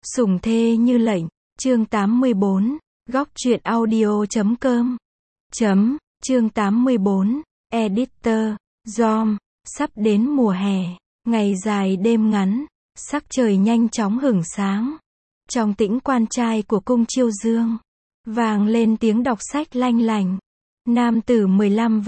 Sủng thê như lệnh, chương 84, góc truyện audio.com. Chương 84, Editor, Dom, sắp đến mùa hè, ngày dài đêm ngắn, sắc trời nhanh chóng hửng sáng. Trong tĩnh quan trai của cung Chiêu Dương, vang lên tiếng đọc sách lanh lành. Nam tử 15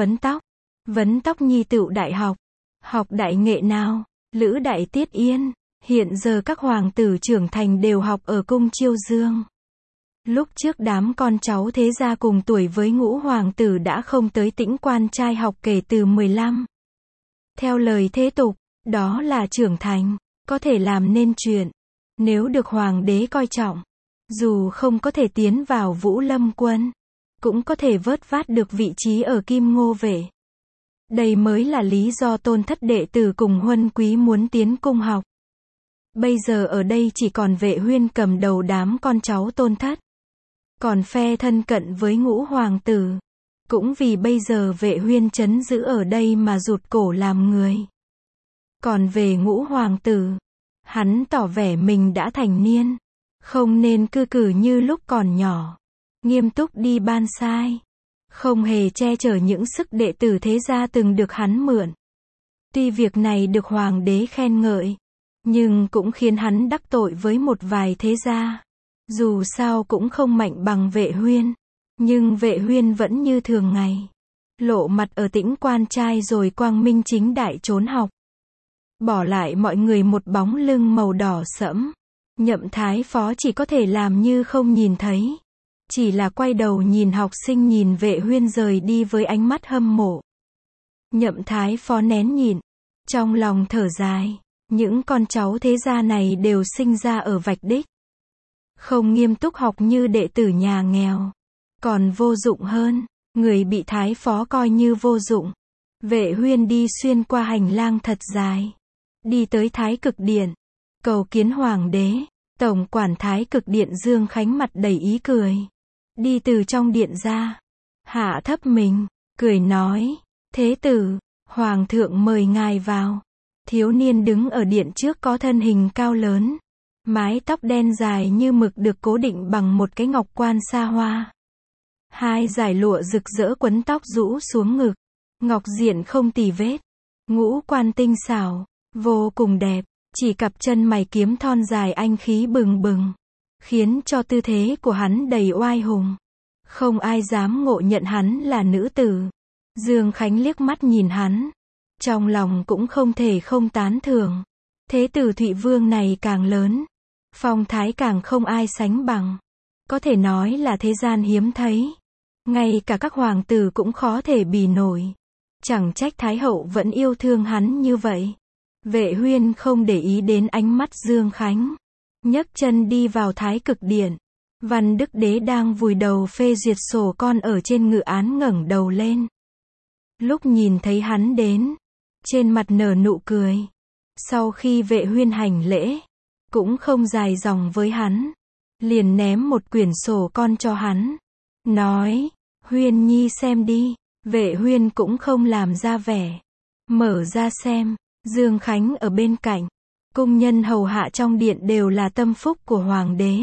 vấn tóc nhi tựu đại học đại nghệ nào, lữ đại tiết yên. Hiện giờ các hoàng tử trưởng thành đều học ở cung Chiêu Dương. Lúc trước đám con cháu thế gia cùng tuổi với ngũ hoàng tử đã không tới tĩnh quan trai học kể từ 15. Theo lời thế tục, đó là trưởng thành, có thể làm nên chuyện. Nếu được hoàng đế coi trọng, dù không có thể tiến vào Vũ Lâm quân, cũng có thể vớt vát được vị trí ở Kim Ngô vệ. Đây mới là lý do Tôn thất đệ tử cùng huân quý muốn tiến cung học. Bây giờ ở đây chỉ còn Vệ Huyên cầm đầu đám con cháu Tôn thất. Còn phe thân cận với ngũ hoàng tử. Cũng vì bây giờ Vệ Huyên trấn giữ ở đây mà rụt cổ làm người. Còn về ngũ hoàng tử, hắn tỏ vẻ mình đã thành niên, không nên cư cử như lúc còn nhỏ, nghiêm túc đi ban sai, không hề che chở những sức đệ tử thế gia từng được hắn mượn. Tuy việc này được hoàng đế khen ngợi, nhưng cũng khiến hắn đắc tội với một vài thế gia. Dù sao cũng không mạnh bằng Vệ Huyên, nhưng Vệ Huyên vẫn như thường ngày, lộ mặt ở tĩnh quan trai rồi quang minh chính đại trốn học, bỏ lại mọi người một bóng lưng màu đỏ sẫm. Nhậm Thái Phó chỉ có thể làm như không nhìn thấy, chỉ là quay đầu nhìn học sinh nhìn Vệ Huyên rời đi với ánh mắt hâm mộ. Nhậm Thái Phó nén nhịn, trong lòng thở dài. Những con cháu thế gia này đều sinh ra ở vạch đích, không nghiêm túc học như đệ tử nhà nghèo, còn vô dụng hơn, người bị Thái Phó coi như vô dụng. Vệ Huyên đi xuyên qua hành lang thật dài, đi tới Thái Cực Điện, cầu kiến hoàng đế. Tổng quản Thái Cực Điện Dương Khánh mặt đầy ý cười, đi từ trong điện ra, hạ thấp mình, cười nói, thế tử, hoàng thượng mời ngài vào. Thiếu niên đứng ở điện trước có thân hình cao lớn, mái tóc đen dài như mực được cố định bằng một cái ngọc quan xa hoa. Hai dải lụa rực rỡ quấn tóc rũ xuống ngực, ngọc diện không tì vết, ngũ quan tinh xảo, vô cùng đẹp, chỉ cặp chân mày kiếm thon dài anh khí bừng bừng, khiến cho tư thế của hắn đầy oai hùng. Không ai dám ngộ nhận hắn là nữ tử. Dương Khánh liếc mắt nhìn hắn, trong lòng cũng không thể không tán thưởng. Thế tử Thụy Vương này càng lớn, phong thái càng không ai sánh bằng, có thể nói là thế gian hiếm thấy, ngay cả các hoàng tử cũng khó thể bì nổi. Chẳng trách Thái hậu vẫn yêu thương hắn như vậy. Vệ Huyên không để ý đến ánh mắt Dương Khánh, nhấc chân đi vào Thái Cực Điện. Văn Đức Đế đang vùi đầu phê duyệt sổ con ở trên ngự án ngẩng đầu lên. Lúc nhìn thấy hắn đến, trên mặt nở nụ cười. Sau khi Vệ Huyên hành lễ, cũng không dài dòng với hắn, liền ném một quyển sổ con cho hắn, nói, Huyên nhi xem đi. Vệ Huyên cũng không làm ra vẻ, mở ra xem. Dương Khánh ở bên cạnh, cung nhân hầu hạ trong điện đều là tâm phúc của hoàng đế,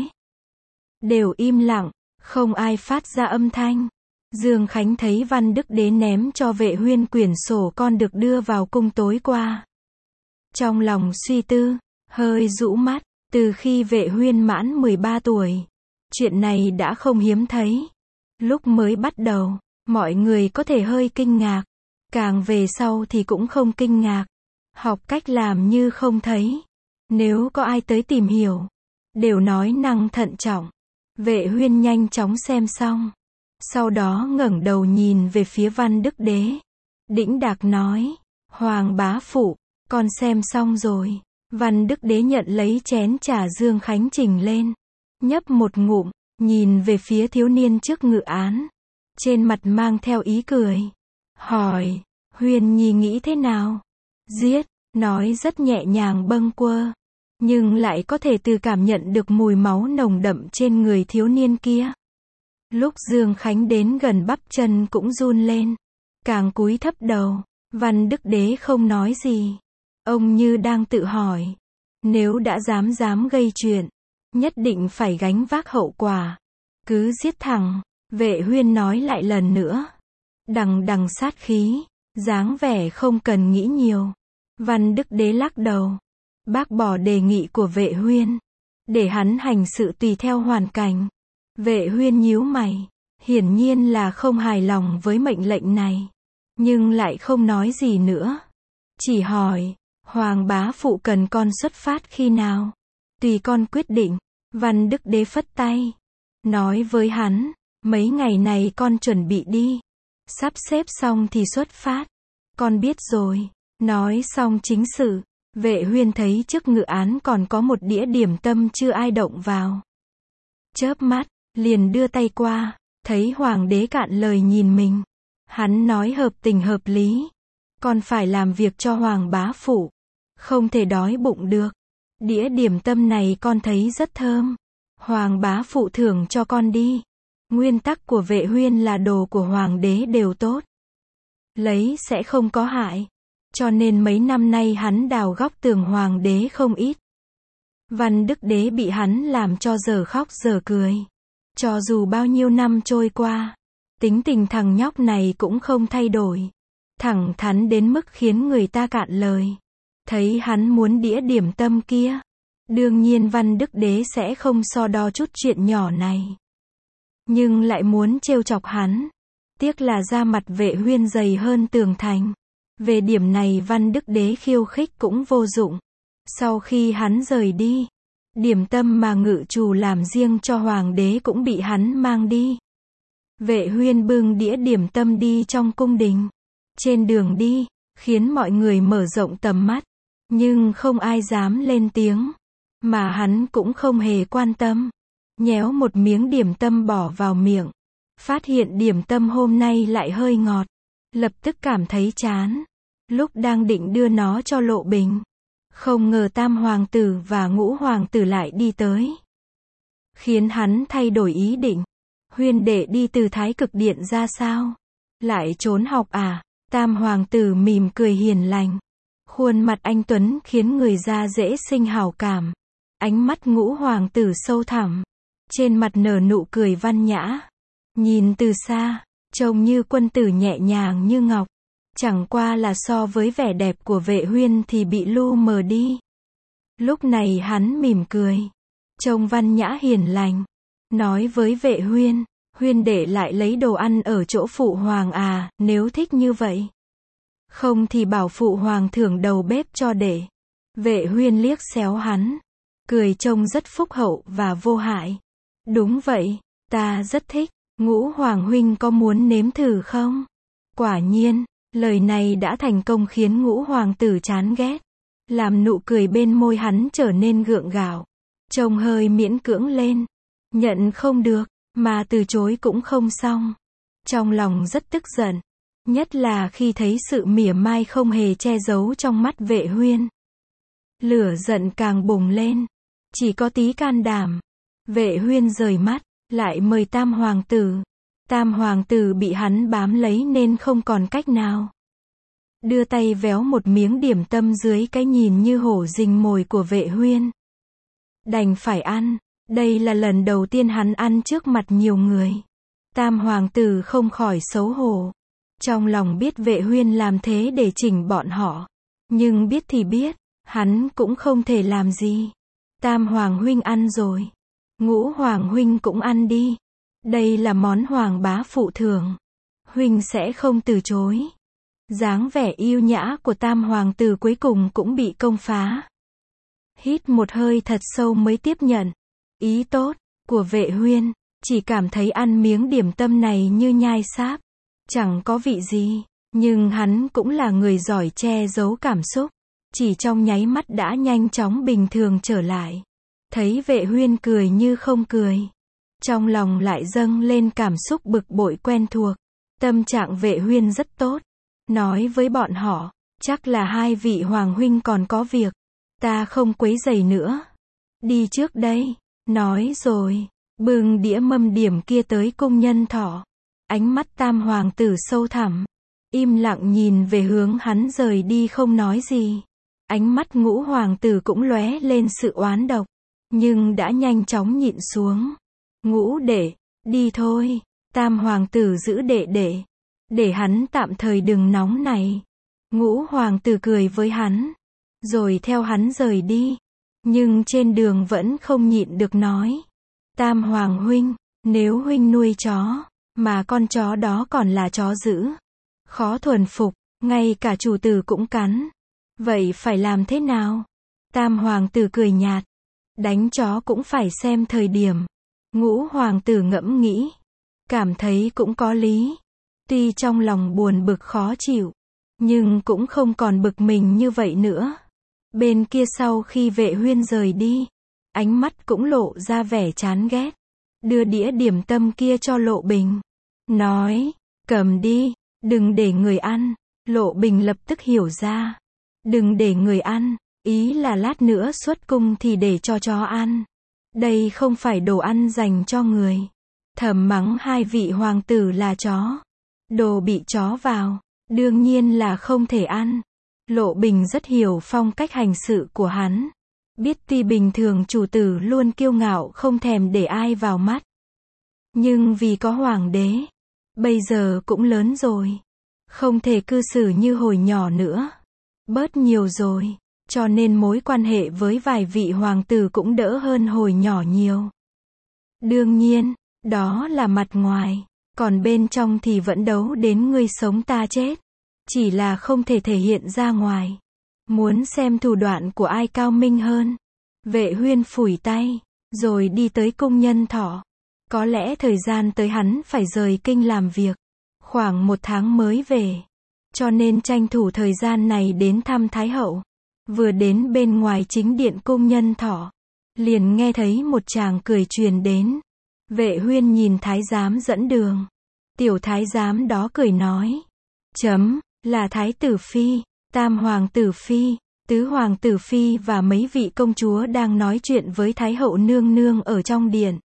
đều im lặng, không ai phát ra âm thanh. Dương Khánh thấy Văn Đức Đế ném cho Vệ Huyên quyển sổ con được đưa vào cung tối qua, trong lòng suy tư, hơi rũ mắt. Từ khi Vệ Huyên mãn 13 tuổi, chuyện này đã không hiếm thấy. Lúc mới bắt đầu, mọi người có thể hơi kinh ngạc, càng về sau thì cũng không kinh ngạc, học cách làm như không thấy. Nếu có ai tới tìm hiểu, đều nói năng thận trọng. Vệ Huyên nhanh chóng xem xong, sau đó ngẩng đầu nhìn về phía Văn Đức Đế, đĩnh đạc nói, Hoàng bá phụ, con xem xong rồi. Văn Đức Đế nhận lấy chén trà Dương Khánh trình lên, nhấp một ngụm, nhìn về phía thiếu niên trước ngự án, trên mặt mang theo ý cười, hỏi, Huyên nhi nghĩ thế nào? Giết, nói rất nhẹ nhàng bâng quơ, nhưng lại có thể từ cảm nhận được mùi máu nồng đậm trên người thiếu niên kia. Lúc Dương Khánh đến gần bắp chân cũng run lên, càng cúi thấp đầu. Văn Đức Đế không nói gì, ông như đang tự hỏi, nếu đã dám gây chuyện, nhất định phải gánh vác hậu quả. Cứ giết thẳng, Vệ Huyên nói lại lần nữa. Đằng đằng sát khí, dáng vẻ không cần nghĩ nhiều. Văn Đức Đế lắc đầu, bác bỏ đề nghị của Vệ Huyên, để hắn hành sự tùy theo hoàn cảnh. Vệ Huyên nhíu mày, hiển nhiên là không hài lòng với mệnh lệnh này, nhưng lại không nói gì nữa. Chỉ hỏi, Hoàng bá phụ cần con xuất phát khi nào? Tùy con quyết định. Văn Đức Đế phất tay, nói với hắn, mấy ngày này con chuẩn bị đi. Sắp xếp xong thì xuất phát. Con biết rồi. Nói xong chính sự, Vệ Huyên thấy trước ngự án còn có một đĩa điểm tâm chưa ai động vào. Chớp mắt, liền đưa tay qua, thấy Hoàng đế cạn lời nhìn mình. Hắn nói hợp tình hợp lý. Con phải làm việc cho Hoàng bá phụ, không thể đói bụng được. Đĩa điểm tâm này con thấy rất thơm. Hoàng bá phụ thưởng cho con đi. Nguyên tắc của Vệ Huyên là đồ của Hoàng đế đều tốt, lấy sẽ không có hại. Cho nên mấy năm nay hắn đào góc tường Hoàng đế không ít. Văn Đức Đế bị hắn làm cho giờ khóc giờ cười. Cho dù bao nhiêu năm trôi qua, tính tình thằng nhóc này cũng không thay đổi. Thẳng thắn đến mức khiến người ta cạn lời. Thấy hắn muốn đĩa điểm tâm kia, đương nhiên Văn Đức Đế sẽ không so đo chút chuyện nhỏ này. Nhưng lại muốn trêu chọc hắn. Tiếc là da mặt Vệ Huyên dày hơn tường thành. Về điểm này Văn Đức Đế khiêu khích cũng vô dụng. Sau khi hắn rời đi, điểm tâm mà ngự trù làm riêng cho Hoàng đế cũng bị hắn mang đi. Vệ Huyên bưng đĩa điểm tâm đi trong cung đình. Trên đường đi, khiến mọi người mở rộng tầm mắt. Nhưng không ai dám lên tiếng. Mà hắn cũng không hề quan tâm. Nhéo một miếng điểm tâm bỏ vào miệng. Phát hiện điểm tâm hôm nay lại hơi ngọt. Lập tức cảm thấy chán. Lúc đang định đưa nó cho Lộ Bình, không ngờ Tam hoàng tử và Ngũ hoàng tử lại đi tới. Khiến hắn thay đổi ý định. Huyên đệ đi từ Thái Cực Điện ra sao? Lại trốn học à? Tam hoàng tử mỉm cười hiền lành. Khuôn mặt anh tuấn khiến người ta dễ sinh hảo cảm. Ánh mắt Ngũ hoàng tử sâu thẳm. Trên mặt nở nụ cười văn nhã. Nhìn từ xa, trông như quân tử nhẹ nhàng như ngọc. Chẳng qua là so với vẻ đẹp của Vệ Huyên thì bị lu mờ đi. Lúc này hắn mỉm cười, trông văn nhã hiền lành. Nói với Vệ Huyên, Huyên đệ lại lấy đồ ăn ở chỗ phụ hoàng à, nếu thích như vậy. Không thì bảo phụ hoàng thưởng đầu bếp cho đệ. Vệ Huyên liếc xéo hắn, cười trông rất phúc hậu và vô hại. Đúng vậy, ta rất thích. Ngũ hoàng huynh có muốn nếm thử không? Quả nhiên, lời này đã thành công khiến Ngũ hoàng tử chán ghét. Làm nụ cười bên môi hắn trở nên gượng gạo. Trông hơi miễn cưỡng lên. Nhận không được, mà từ chối cũng không xong. Trong lòng rất tức giận. Nhất là khi thấy sự mỉa mai không hề che giấu trong mắt Vệ Huyên. Lửa giận càng bùng lên. Chỉ có tí can đảm. Vệ Huyên rời mắt, lại mời Tam hoàng tử. Tam hoàng tử bị hắn bám lấy nên không còn cách nào. Đưa tay véo một miếng điểm tâm dưới cái nhìn như hổ rình mồi của Vệ Huyên. Đành phải ăn. Đây là lần đầu tiên hắn ăn trước mặt nhiều người. Tam hoàng tử không khỏi xấu hổ. Trong lòng biết Vệ Huyên làm thế để chỉnh bọn họ. Nhưng biết thì biết, hắn cũng không thể làm gì. Tam hoàng huynh ăn rồi. Ngũ hoàng huynh cũng ăn đi. Đây là món hoàng bá phụ thưởng. Huynh sẽ không từ chối. Dáng vẻ yêu nhã của Tam hoàng tử cuối cùng cũng bị công phá. Hít một hơi thật sâu mới tiếp nhận ý tốt của Vệ Huyên. Chỉ cảm thấy ăn miếng điểm tâm này như nhai sáp. Chẳng có vị gì. Nhưng hắn cũng là người giỏi che giấu cảm xúc. Chỉ trong nháy mắt đã nhanh chóng bình thường trở lại. Thấy Vệ Huyên cười như không cười. Trong lòng lại dâng lên cảm xúc bực bội quen thuộc. Tâm trạng Vệ Huyên rất tốt. Nói với bọn họ, chắc là hai vị hoàng huynh còn có việc. Ta không quấy rầy nữa. Đi trước đây. Nói rồi, bưng đĩa mâm điểm kia tới cung nhân thọ. Ánh mắt Tam hoàng tử sâu thẳm. Im lặng nhìn về hướng hắn rời đi không nói gì. Ánh mắt Ngũ hoàng tử cũng lóe lên sự oán độc. nhưng đã nhanh chóng nhịn xuống. Ngũ đệ, đi thôi, tam hoàng tử giữ đệ đệ, để hắn tạm thời đừng nóng này. Ngũ hoàng tử cười với hắn, rồi theo hắn rời đi. Nhưng trên đường vẫn không nhịn được nói. Tam hoàng huynh, nếu huynh nuôi chó, mà con chó đó còn là chó dữ, khó thuần phục, ngay cả chủ tử cũng cắn. Vậy phải làm thế nào? Tam hoàng tử cười nhạt. Đánh chó cũng phải xem thời điểm. Ngũ hoàng tử ngẫm nghĩ, cảm thấy cũng có lý. Tuy trong lòng buồn bực khó chịu, nhưng cũng không còn bực mình như vậy nữa. Bên kia sau khi Vệ Huyên rời đi, ánh mắt cũng lộ ra vẻ chán ghét. Đưa đĩa điểm tâm kia cho Lộ Bình. Nói, cầm đi, đừng để người ăn. Lộ Bình lập tức hiểu ra. Đừng để người ăn, ý là lát nữa xuất cung thì để cho chó ăn. Đây không phải đồ ăn dành cho người. Thầm mắng hai vị hoàng tử là chó. Đồ bị chó vào, đương nhiên là không thể ăn. Lộ Bình rất hiểu phong cách hành sự của hắn. Biết tuy bình thường chủ tử luôn kiêu ngạo không thèm để ai vào mắt. Nhưng vì có hoàng đế, bây giờ cũng lớn rồi. Không thể cư xử như hồi nhỏ nữa. Bớt nhiều rồi, cho nên mối quan hệ với vài vị hoàng tử cũng đỡ hơn hồi nhỏ nhiều. Đương nhiên, đó là mặt ngoài, còn bên trong thì vẫn đấu đến ngươi sống ta chết. Chỉ là không thể thể hiện ra ngoài. Muốn xem thủ đoạn của ai cao minh hơn. Vệ Huyên phủi tay, rồi đi tới cung Nhân Thọ. Có lẽ thời gian tới hắn phải rời kinh làm việc. Khoảng 1 tháng mới về. Cho nên tranh thủ thời gian này đến thăm Thái Hậu. Vừa đến bên ngoài chính điện cung Nhân Thọ, liền nghe thấy một chàng cười truyền đến. Vệ Huyên nhìn thái giám dẫn đường. Tiểu thái giám đó cười nói. Là thái tử phi, tam hoàng tử phi, tứ hoàng tử phi và mấy vị công chúa đang nói chuyện với Thái Hậu nương nương ở trong điện.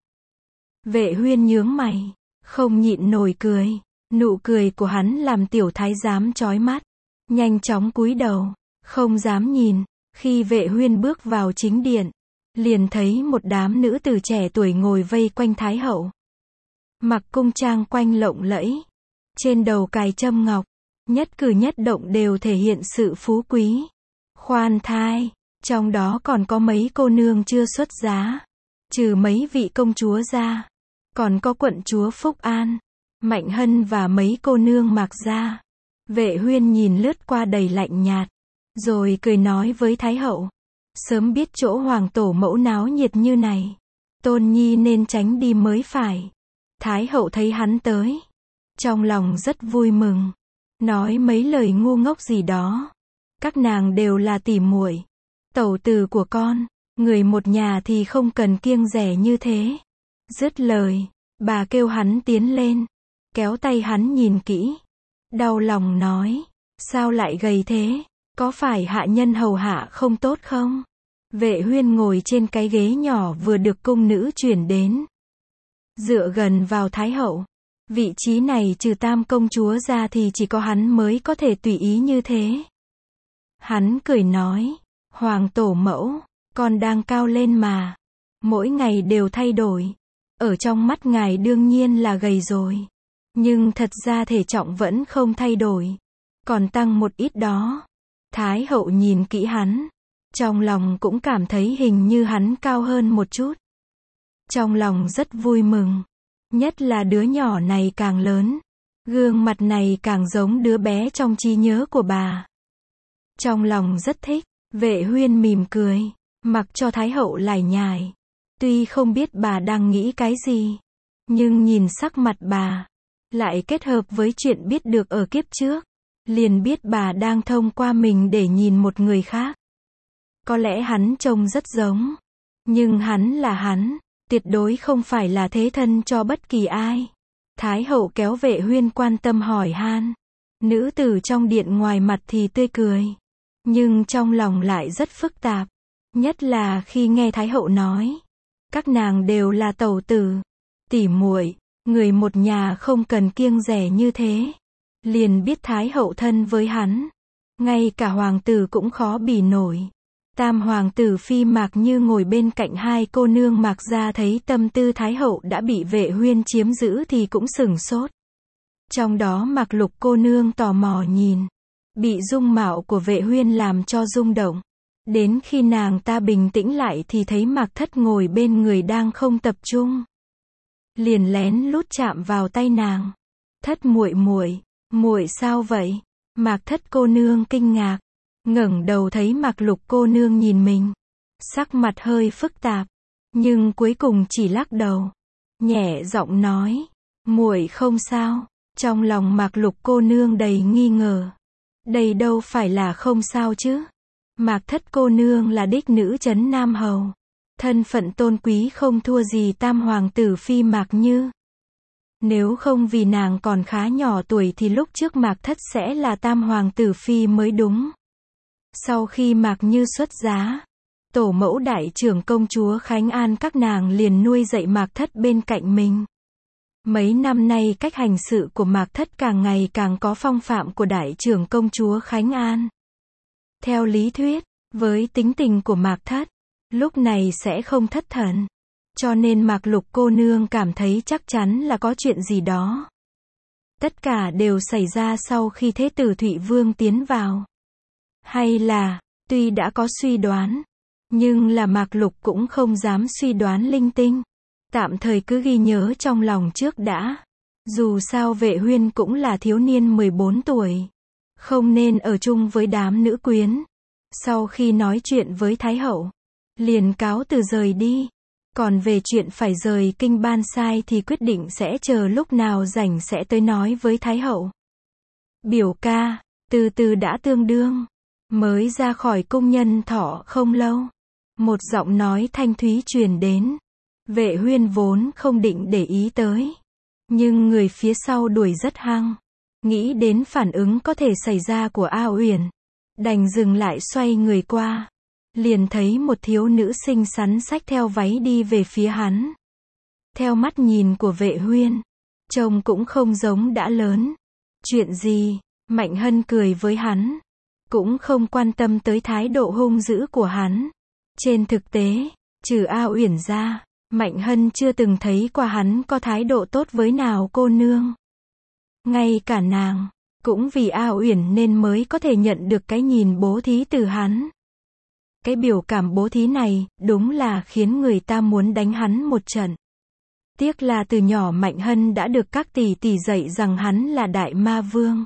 Vệ Huyên nhướng mày, không nhịn nổi cười. Nụ cười của hắn làm tiểu thái giám chói mắt. Nhanh chóng cúi đầu, không dám nhìn. Khi Vệ Huyên bước vào chính điện, liền thấy một đám nữ tử trẻ tuổi ngồi vây quanh Thái Hậu. Mặc cung trang quanh lộng lẫy, trên đầu cài trâm ngọc, nhất cử nhất động đều thể hiện sự phú quý. Khoan thai, trong đó còn có mấy cô nương chưa xuất giá. Trừ mấy vị công chúa ra, còn có quận chúa Phúc An, Mạnh Hân và mấy cô nương Mạc gia. Vệ Huyên nhìn lướt qua đầy lạnh nhạt, rồi cười nói với Thái Hậu. Sớm biết chỗ hoàng tổ mẫu náo nhiệt như này, Tôn Nhi nên tránh đi mới phải. Thái Hậu thấy hắn tới, trong lòng rất vui mừng, nói mấy lời ngu ngốc gì đó. Các nàng đều là tỉ muội, tẩu tử của con, người một nhà thì không cần kiêng dè như thế. Dứt lời, bà kêu hắn tiến lên, kéo tay hắn nhìn kỹ, đau lòng nói, sao lại gầy thế, có phải hạ nhân hầu hạ không tốt không? Vệ Huyên ngồi trên cái ghế nhỏ vừa được cung nữ chuyển đến, dựa gần vào Thái Hậu. Vị trí này trừ tam công chúa ra thì chỉ có hắn mới có thể tùy ý như thế. Hắn cười nói, hoàng tổ mẫu, con đang cao lên mà, mỗi ngày đều thay đổi. Ở trong mắt ngài đương nhiên là gầy rồi, nhưng thật ra thể trọng vẫn không thay đổi, còn tăng một ít đó. Thái Hậu nhìn kỹ hắn, trong lòng cũng cảm thấy hình như hắn cao hơn một chút. Trong lòng rất vui mừng, nhất là đứa nhỏ này càng lớn, gương mặt này càng giống đứa bé trong trí nhớ của bà. Trong lòng rất thích, Vệ Huyên mỉm cười, mặc cho Thái Hậu lải nhải. Tuy không biết bà đang nghĩ cái gì, nhưng nhìn sắc mặt bà, lại kết hợp với chuyện biết được ở kiếp trước, liền biết bà đang thông qua mình để nhìn một người khác. Có lẽ hắn trông rất giống, nhưng hắn là hắn, tuyệt đối không phải là thế thân cho bất kỳ ai. Thái Hậu kéo Vệ Huyên quan tâm hỏi han. Nữ tử trong điện ngoài mặt thì tươi cười, nhưng trong lòng lại rất phức tạp, nhất là khi nghe Thái Hậu nói, các nàng đều là tẩu tử, tỉ muội, người một nhà không cần kiêng dè như thế. Liền biết Thái Hậu thân với hắn, ngay cả hoàng tử cũng khó bì nổi. Tam hoàng tử phi Mạc Như ngồi bên cạnh hai cô nương Mạc gia thấy tâm tư Thái hậu đã bị Vệ Huyên chiếm giữ thì cũng sửng sốt. Trong đó Mạc Lục cô nương tò mò nhìn, bị dung mạo của Vệ Huyên làm cho rung động. Đến khi nàng ta bình tĩnh lại thì thấy Mạc Thất ngồi bên người đang không tập trung. Liền lén lút chạm vào tay nàng. Thất muội muội, muội sao vậy? Mạc Thất cô nương kinh ngạc, ngẩng đầu thấy Mạc Lục cô nương nhìn mình, sắc mặt hơi phức tạp, nhưng cuối cùng chỉ lắc đầu, nhẹ giọng nói, muội không sao. Trong lòng Mạc Lục cô nương đầy nghi ngờ. Đây đâu phải là không sao chứ? Mạc Thất cô nương là đích nữ trấn Nam Hầu, thân phận tôn quý không thua gì tam hoàng tử phi Mạc Như. Nếu không vì nàng còn khá nhỏ tuổi thì lúc trước Mạc Thất sẽ là tam hoàng tử phi mới đúng. Sau khi Mạc Như xuất giá, tổ mẫu đại trưởng công chúa Khánh An các nàng liền nuôi dạy Mạc Thất bên cạnh mình. Mấy năm nay cách hành sự của Mạc Thất càng ngày càng có phong phạm của đại trưởng công chúa Khánh An. Theo lý thuyết, với tính tình của Mạc Thất, lúc này sẽ không thất thần. Cho nên Mạc Lục cô nương cảm thấy chắc chắn là có chuyện gì đó. Tất cả đều xảy ra sau khi Thế tử Thụy Vương tiến vào. Hay là, tuy đã có suy đoán, nhưng là Mạc Lục cũng không dám suy đoán linh tinh. Tạm thời cứ ghi nhớ trong lòng trước đã. Dù sao Vệ Huyên cũng là thiếu niên 14 tuổi. Không nên ở chung với đám nữ quyến. Sau khi nói chuyện với Thái hậu, liền cáo từ rời đi. Còn về chuyện phải rời kinh Ban Sai thì quyết định sẽ chờ lúc nào rảnh sẽ tới nói với Thái hậu. Biểu ca, từ từ đã tương đương. Mới ra khỏi cung Nhân Thọ không lâu, một giọng nói thanh thúy truyền đến. Vệ Huyên vốn không định để ý tới, nhưng người phía sau đuổi rất hăng, nghĩ đến phản ứng có thể xảy ra của A Uyển, đành dừng lại xoay người qua, liền thấy một thiếu nữ xinh xắn xách theo váy đi về phía hắn. Theo mắt nhìn của Vệ Huyên, trông cũng không giống đã lớn. Chuyện gì? Mạnh Hân cười với hắn, cũng không quan tâm tới thái độ hung dữ của hắn. Trên thực tế, trừ A Uyển ra, Mạnh Hân chưa từng thấy qua hắn có thái độ tốt với nào cô nương. Ngay cả nàng, cũng vì A Uyển nên mới có thể nhận được cái nhìn bố thí từ hắn. Cái biểu cảm bố thí này, đúng là khiến người ta muốn đánh hắn một trận. Tiếc là từ nhỏ Mạnh Hân đã được các tỷ tỷ dạy rằng hắn là đại ma vương.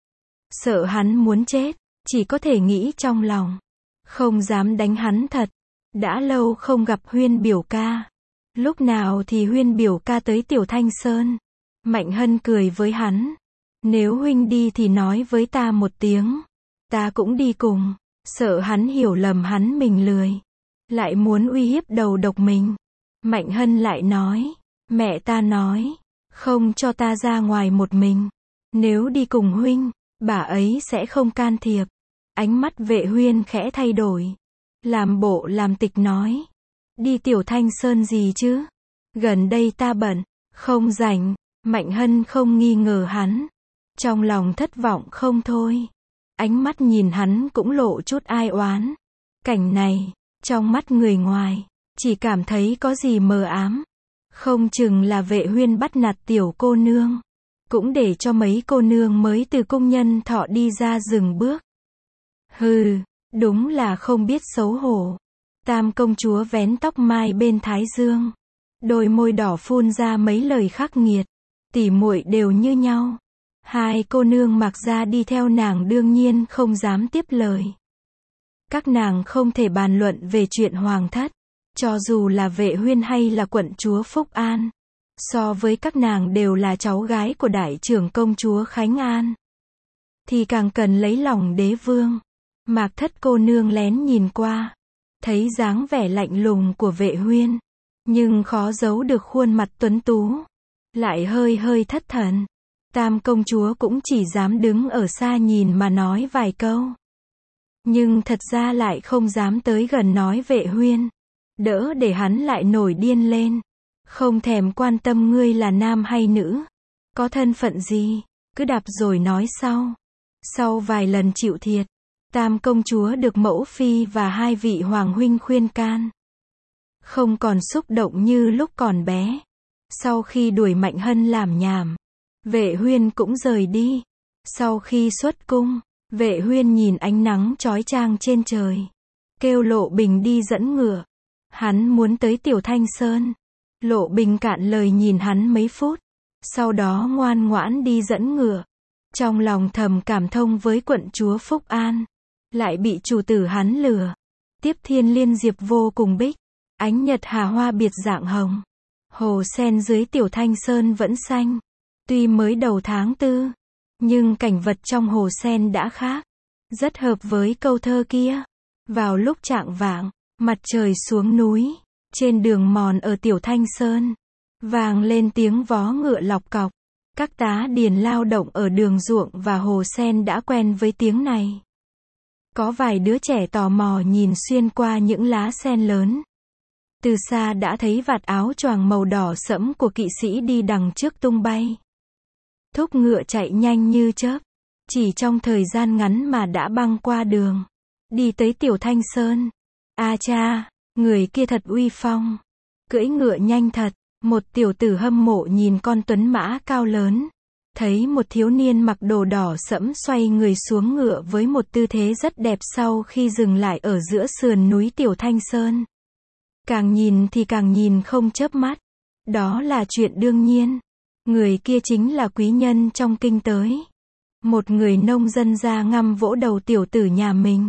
Sợ hắn muốn chết, chỉ có thể nghĩ trong lòng, không dám đánh hắn thật. Đã lâu không gặp Huyên biểu ca. Lúc nào thì Huyên biểu ca tới Tiểu Thanh Sơn? Mạnh Hân cười với hắn. Nếu huynh đi thì nói với ta một tiếng. Ta cũng đi cùng. Sợ hắn hiểu lầm hắn mình lười. Lại muốn uy hiếp đầu độc mình. Mạnh Hân lại nói. Mẹ ta nói. Không cho ta ra ngoài một mình. Nếu đi cùng huynh, bà ấy sẽ không can thiệp. Ánh mắt Vệ Huyên khẽ thay đổi. Làm bộ làm tịch nói. Đi Tiểu Thanh Sơn gì chứ? Gần đây ta bận, không rảnh. Mạnh Hân không nghi ngờ hắn. Trong lòng thất vọng không thôi. Ánh mắt nhìn hắn cũng lộ chút ai oán. Cảnh này, trong mắt người ngoài, chỉ cảm thấy có gì mờ ám. Không chừng là Vệ Huyên bắt nạt tiểu cô nương. Cũng để cho mấy cô nương mới từ cung Nhân Thọ đi ra dừng bước. Hừ, đúng là không biết xấu hổ. Tam công chúa vén tóc mai bên thái dương, đôi môi đỏ phun ra mấy lời khắc nghiệt. Tỷ muội đều như nhau. Hai cô nương Mạc gia đi theo nàng đương nhiên không dám tiếp lời. Các nàng không thể bàn luận về chuyện hoàng thất, cho dù là Vệ Huyên hay là quận chúa Phúc An. So với các nàng đều là cháu gái của đại trưởng công chúa Khánh An, thì càng cần lấy lòng đế vương. Mạc Thất cô nương lén nhìn qua, thấy dáng vẻ lạnh lùng của Vệ Huyên, nhưng khó giấu được khuôn mặt tuấn tú, lại hơi hơi thất thần. Tam công chúa cũng chỉ dám đứng ở xa nhìn mà nói vài câu, nhưng thật ra lại không dám tới gần nói Vệ Huyên, đỡ để hắn lại nổi điên lên. Không thèm quan tâm ngươi là nam hay nữ, có thân phận gì, cứ đạp rồi nói sau. Sau vài lần chịu thiệt, Tam công chúa được mẫu phi và hai vị hoàng huynh khuyên can. Không còn xúc động như lúc còn bé. Sau khi đuổi Mạnh Hân làm nhảm, Vệ Huyên cũng rời đi. Sau khi xuất cung, Vệ Huyên nhìn ánh nắng chói chang trên trời, kêu Lộ Bình đi dẫn ngựa. Hắn muốn tới Tiểu Thanh Sơn. Lộ Bình cạn lời nhìn hắn mấy phút, sau đó ngoan ngoãn đi dẫn ngựa. Trong lòng thầm cảm thông với quận chúa Phúc An, lại bị chủ tử hắn lừa. Tiếp thiên liên diệp vô cùng bích, ánh nhật hà hoa biệt dạng hồng. Hồ sen dưới Tiểu Thanh Sơn vẫn xanh. Tuy mới đầu tháng 4, nhưng cảnh vật trong hồ sen đã khác. Rất hợp với câu thơ kia. Vào lúc chạng vạng, mặt trời xuống núi, trên đường mòn ở Tiểu Thanh Sơn, vang lên tiếng vó ngựa lọc cọc. Các tá điền lao động ở đường ruộng và hồ sen đã quen với tiếng này. Có vài đứa trẻ tò mò nhìn xuyên qua những lá sen lớn. Từ xa đã thấy vạt áo choàng màu đỏ sẫm của kỵ sĩ đi đằng trước tung bay. Thúc ngựa chạy nhanh như chớp, chỉ trong thời gian ngắn mà đã băng qua đường, đi tới Tiểu Thanh Sơn. A cha, người kia thật uy phong, cưỡi ngựa nhanh thật. Một tiểu tử hâm mộ nhìn con tuấn mã cao lớn, thấy một thiếu niên mặc đồ đỏ sẫm xoay người xuống ngựa với một tư thế rất đẹp sau khi dừng lại ở giữa sườn núi Tiểu Thanh Sơn. Càng nhìn thì càng nhìn không chớp mắt. Đó là chuyện đương nhiên. Người kia chính là quý nhân trong kinh tới. Một người nông dân ra ngăm vỗ đầu tiểu tử nhà mình.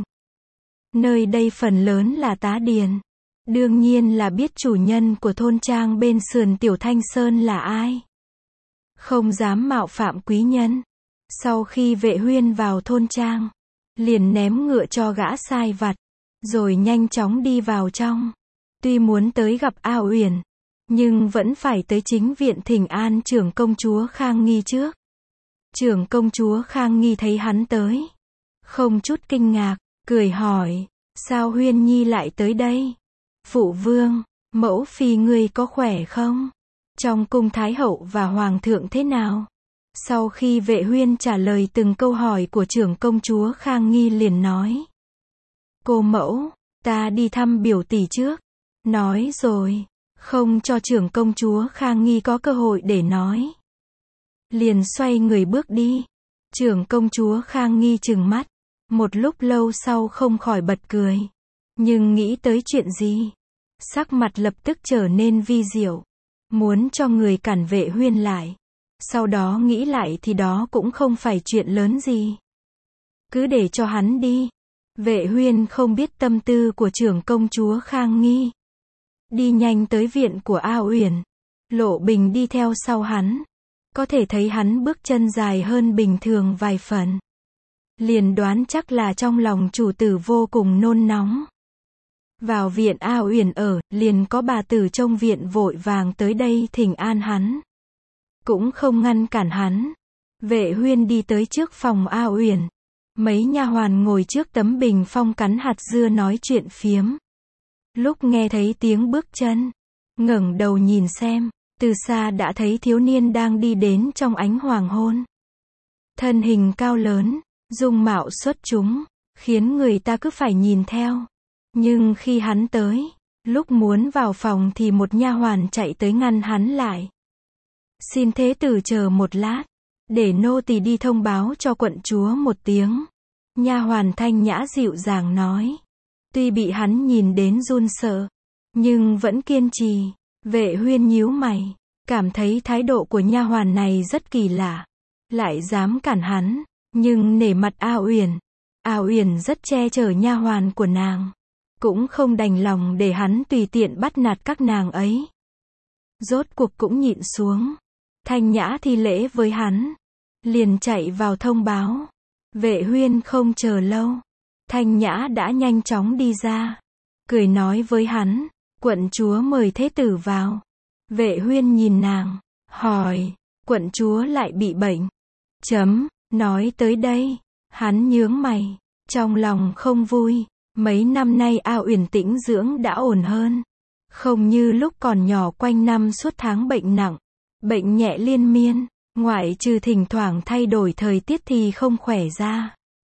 Nơi đây phần lớn là tá điền. Đương nhiên là biết chủ nhân của thôn trang bên sườn Tiểu Thanh Sơn là ai. Không dám mạo phạm quý nhân. Sau khi Vệ Huyên vào thôn trang, liền ném ngựa cho gã sai vặt, rồi nhanh chóng đi vào trong. Tuy muốn tới gặp A Uyển, nhưng vẫn phải tới chính viện thỉnh an trưởng công chúa Khang Nghi trước. Trưởng công chúa Khang Nghi thấy hắn tới, không chút kinh ngạc, cười hỏi, sao Huyên Nhi lại tới đây? Phụ vương, mẫu phi ngươi có khỏe không? Trong cung Thái hậu và Hoàng thượng thế nào? Sau khi Vệ Huyên trả lời từng câu hỏi của trưởng công chúa Khang Nghi liền nói. Cô mẫu, ta đi thăm biểu tỷ trước. Nói rồi, không cho trưởng công chúa Khang Nghi có cơ hội để nói. Liền xoay người bước đi. Trưởng công chúa Khang Nghi trừng mắt. Một lúc lâu sau không khỏi bật cười. Nhưng nghĩ tới chuyện gì? Sắc mặt lập tức trở nên vi diệu. Muốn cho người cản Vệ Huyên lại. Sau đó nghĩ lại thì đó cũng không phải chuyện lớn gì. Cứ để cho hắn đi. Vệ Huyên không biết tâm tư của trưởng công chúa Khang Nghi. Đi nhanh tới viện của A Uyển. Lộ Bình đi theo sau hắn. Có thể thấy hắn bước chân dài hơn bình thường vài phần. Liền đoán chắc là trong lòng chủ tử vô cùng nôn nóng. Vào viện A Uyển ở, liền có bà tử trong viện vội vàng tới đây thỉnh an hắn. Cũng không ngăn cản hắn. Vệ Huyên đi tới trước phòng A Uyển. Mấy nha hoàn ngồi trước tấm bình phong cắn hạt dưa nói chuyện phiếm. Lúc nghe thấy tiếng bước chân, ngẩng đầu nhìn xem, từ xa đã thấy thiếu niên đang đi đến trong ánh hoàng hôn. Thân hình cao lớn, dung mạo xuất chúng, khiến người ta cứ phải nhìn theo. Nhưng khi hắn tới, lúc muốn vào phòng thì một nha hoàn chạy tới ngăn hắn lại. Xin thế tử chờ một lát, để nô tỳ đi thông báo cho quận chúa một tiếng. Nha hoàn thanh nhã dịu dàng nói. Tuy bị hắn nhìn đến run sợ, nhưng vẫn kiên trì. Vệ Huyên nhíu mày, cảm thấy thái độ của nha hoàn này rất kỳ lạ. Lại dám cản hắn, nhưng nể mặt A Uyển. A Uyển rất che chở nha hoàn của nàng. Cũng không đành lòng để hắn tùy tiện bắt nạt các nàng ấy. Rốt cuộc cũng nhịn xuống. Thanh nhã thi lễ với hắn. Liền chạy vào thông báo. Vệ Huyên không chờ lâu. Thanh nhã đã nhanh chóng đi ra. Cười nói với hắn. Quận chúa mời thế tử vào. Vệ Huyên nhìn nàng. Hỏi. Quận chúa lại bị bệnh. Nói tới đây. Hắn nhướng mày. Trong lòng không vui. Mấy năm nay A Uyển tĩnh dưỡng đã ổn hơn. Không như lúc còn nhỏ quanh năm suốt tháng bệnh nặng. Bệnh nhẹ liên miên. Ngoại trừ thỉnh thoảng thay đổi thời tiết thì không khỏe ra.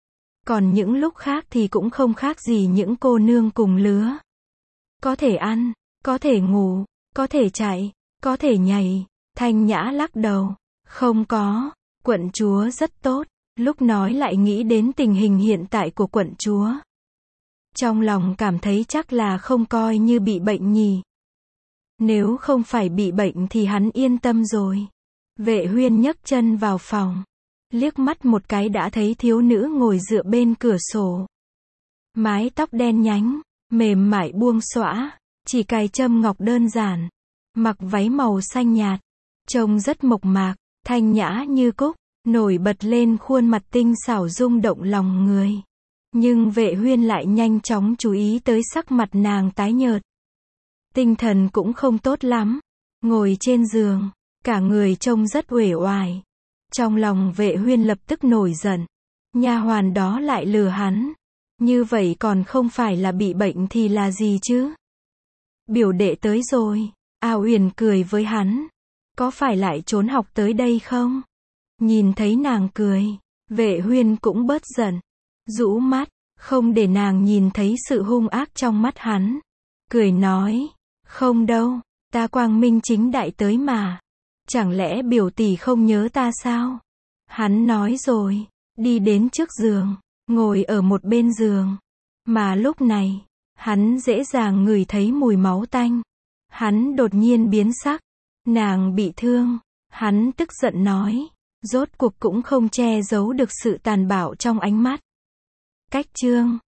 Còn những lúc khác thì cũng không khác gì những cô nương cùng lứa. Có thể ăn, có thể ngủ, có thể chạy, có thể nhảy. Thanh Nhã lắc đầu. Không có, quận chúa rất tốt. Lúc nói lại nghĩ đến tình hình hiện tại của quận chúa. Trong lòng cảm thấy chắc là không coi như bị bệnh nhỉ. Nếu không phải bị bệnh thì hắn yên tâm rồi. Vệ Huyên nhấc chân vào phòng. Liếc mắt một cái đã thấy thiếu nữ ngồi dựa bên cửa sổ. Mái tóc đen nhánh, mềm mại buông xõa, chỉ cài châm ngọc đơn giản. Mặc váy màu xanh nhạt, trông rất mộc mạc, thanh nhã như cúc, nổi bật lên khuôn mặt tinh xảo rung động lòng người. Nhưng Vệ Huyên lại nhanh chóng chú ý tới sắc mặt nàng tái nhợt. Tinh thần cũng không tốt lắm. Ngồi trên giường, cả người trông rất uể oải. Trong lòng Vệ Huyên lập tức nổi giận. Nha hoàn đó lại lừa hắn. Như vậy còn không phải là bị bệnh thì là gì chứ? Biểu đệ tới rồi. A Uyển cười với hắn. Có phải lại trốn học tới đây không? Nhìn thấy nàng cười, Vệ Huyên cũng bớt giận. Rũ mắt, không để nàng nhìn thấy sự hung ác trong mắt hắn. Cười nói, không đâu, ta quang minh chính đại tới mà. Chẳng lẽ biểu tỷ không nhớ ta sao? Hắn nói rồi, đi đến trước giường, ngồi ở một bên giường. Mà lúc này, hắn dễ dàng ngửi thấy mùi máu tanh. Hắn đột nhiên biến sắc. Nàng bị thương. Hắn tức giận nói. Rốt cuộc cũng không che giấu được sự tàn bạo trong ánh mắt. Cách chương